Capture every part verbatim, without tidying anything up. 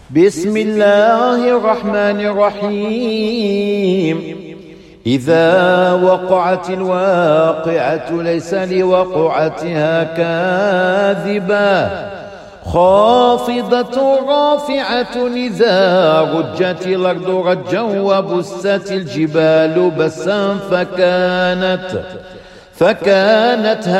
بسم الله الرحمن الرحيم. إذا وقعت الواقعة ليس لوقعتها كاذبة خافضة رافعة إذا رجت الأرض رجا وبست الجبال بسا فكانت فكانت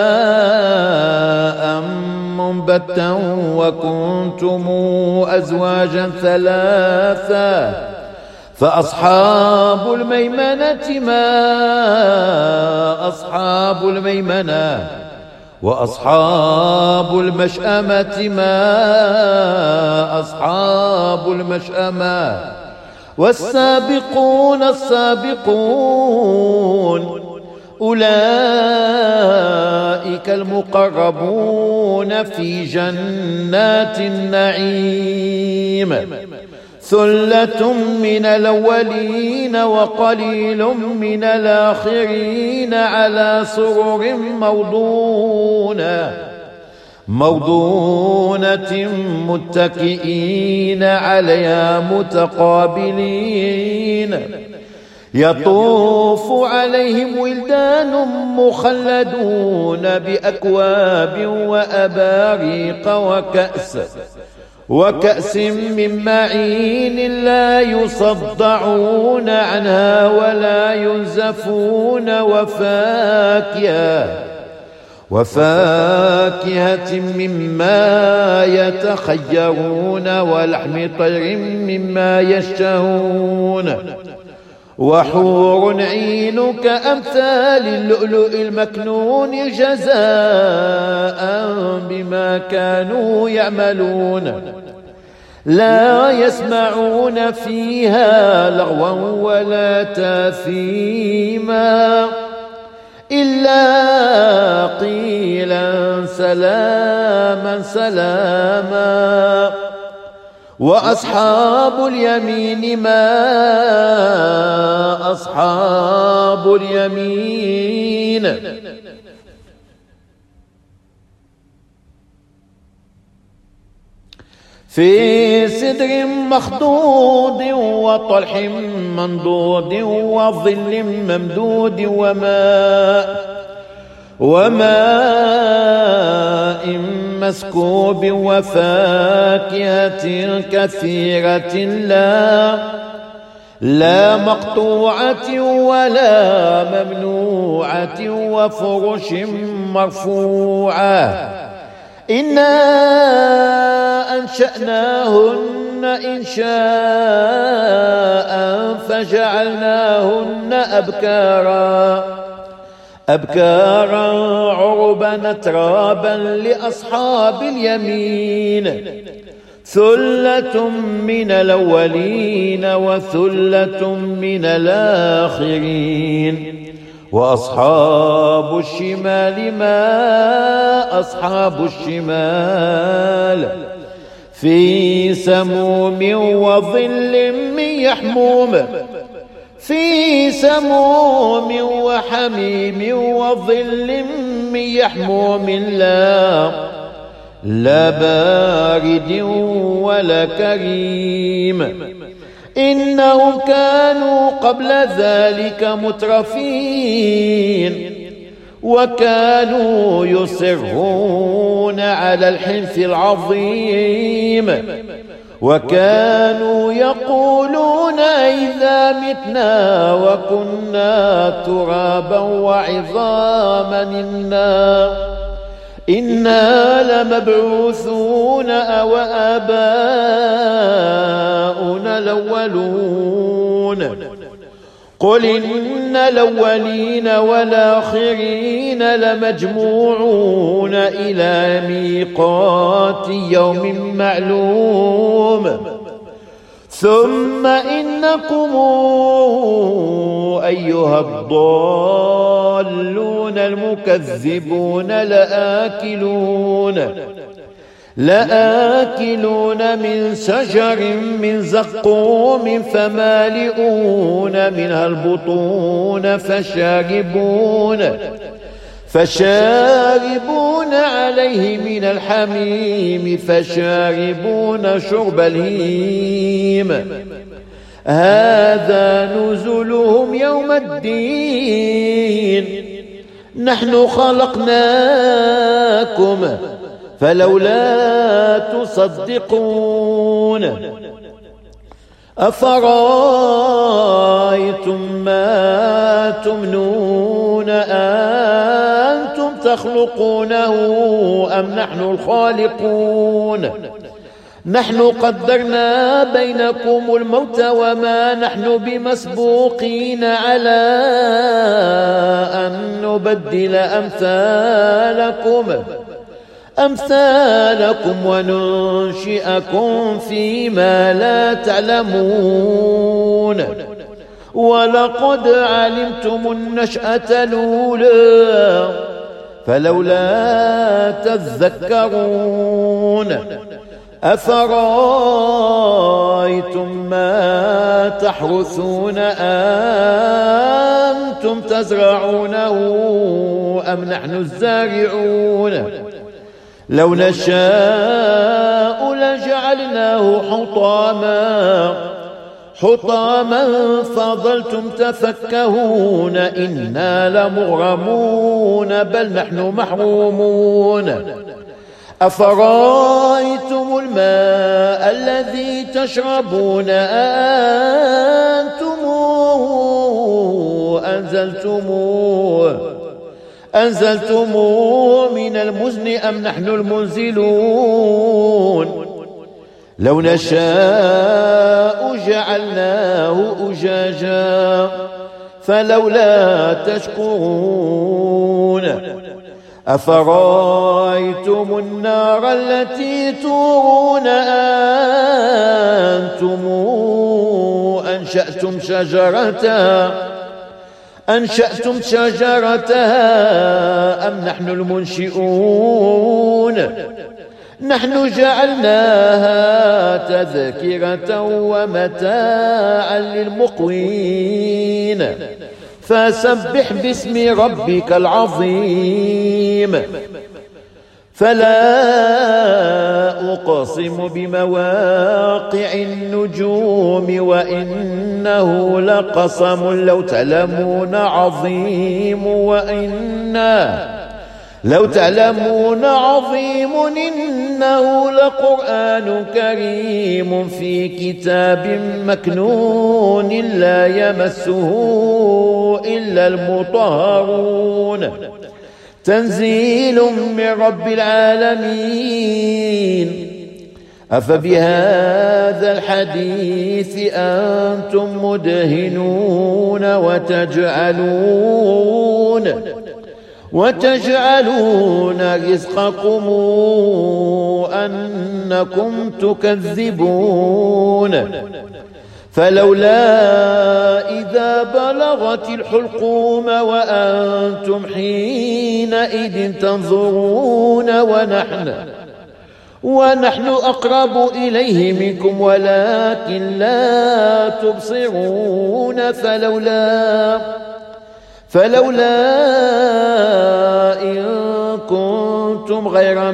هباء منبتا وكنتم أزواجا ثلاثا فأصحاب الميمنة ما أصحاب الميمنة وأصحاب المشأمة ما أصحاب المشأمة والسابقون السابقون أولئك المقربون في جنات النعيم ثلة من الأولين وقليل من الآخرين على سرر موضونة موضونة متكئين عليها متقابلين يطوف عليهم ولدان مخلدون بأكواب وأباريق وكأس وكأس من معين لا يصدعون عنها ولا ينزفون وفاكهة وفاكهة مما يتخيرون ولحم طير مما يشتهون وحور عين كأمثال اللؤلؤ المكنون جزاء بما كانوا يعملون لا يسمعون فيها لغوا ولا تاثيما إلا قيلا سلاما سلاما وأصحاب اليمين ما أصحاب اليمين في سدر مخضود وطلح منضود وظل ممدود وماء وماء مسكوب وفاكهة كثيرة لا لا مقطوعة ولا ممنوعة وفرش مرفوعة إنا أنشأناهن إنشاء فجعلناهن أبكارا أبكارا عربا ترابا لأصحاب اليمين ثلة من الأولين وثلة من الآخرين وأصحاب الشمال ما أصحاب الشمال في سموم وظل من يحموم في سموم وحميم وظل من يحموم لا لا بارد ولا كريم إنهم كانوا قبل ذلك مترفين وكانوا يصرون على الحنث العظيم وكانوا يقولون إذا متنا وكنا ترابا وعظاما إنا إنا لمبعوثون أو آباؤنا الأولون قل إن الأولين والآخرين لمجموعون إلى ميقات يوم معلوم ثم إنكم أيها الضالون المكذبون لآكلون لآكلون من شجر من زقوم فمالئون منها البطون فشاربون فشاربون عليه من الحميم فشاربون شرب الهيم هذا نزلهم يوم الدين نحن خلقناكم فلولا تصدقون أفرأيتم ما تمنون أنتم تخلقونه أم نحن الخالقون نحن قدرنا بينكم الموت وما نحن بمسبوقين على أن نبدل أمثالكم أمثالكم وننشئكم فيما لا تعلمون ولقد علمتم النشأة الأولى فلولا تذكرون أفرأيتم ما تحرثون أنتم تزرعونه أم نحن الزارعون لو نشاء لجعلناه حطاما حطاما فظلتم تفكهون إنا لمغرمون بل نحن محرومون أفرأيتم الماء الذي تشربون أنتم أنزلتموه أنزلتموه من المزن أم نحن المنزلون لو نشاء جعلناه أجاجا فلولا تشكرون أفرأيتم النار التي تورون أنتم أنشأتم شجرتها أنشأتم شجرتها أم نحن المنشئون نحن جعلناها تذكرة ومتاعا للمقوين فسبح باسم ربك العظيم فلا أقسم بمواقع النجوم وإنه لقسم لو تعلمون عظيم وإنا لو تعلمون عظيم إنه لقرآن كريم في كتاب مكنون لا يمسه إلا المطهرون تنزيل من رب العالمين أفبهذا الحديث أنتم مدهنون وتجعلون وتجعلون رزقكم أنكم تكذبون فلولا إذا بلغت الحلقوم وأنتم حينئذ تنظرون ونحن ونحن أقرب إليه منكم ولكن لا تبصرون فلولا فلولا إن كنتم غير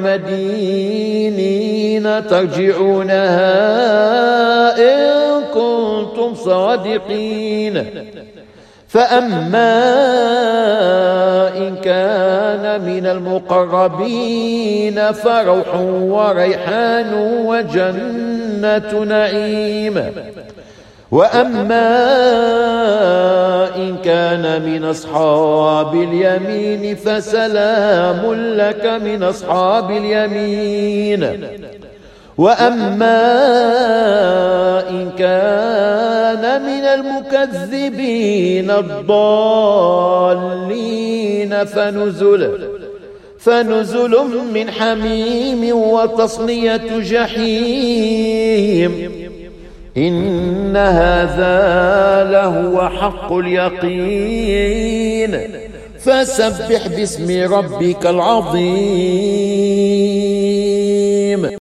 مدينين ترجعونها إن كنتم صادقين فأما إن كان من المقربين فروح وريحان وجنة نعيم وأما إن كان من أصحاب اليمين فسلام لك من أصحاب اليمين وأما إن كان من المكذبين الضالين فنزل فنزل من حميم وتصلية جحيم إن هذا لهو حق اليقين فسبح باسم ربك العظيم.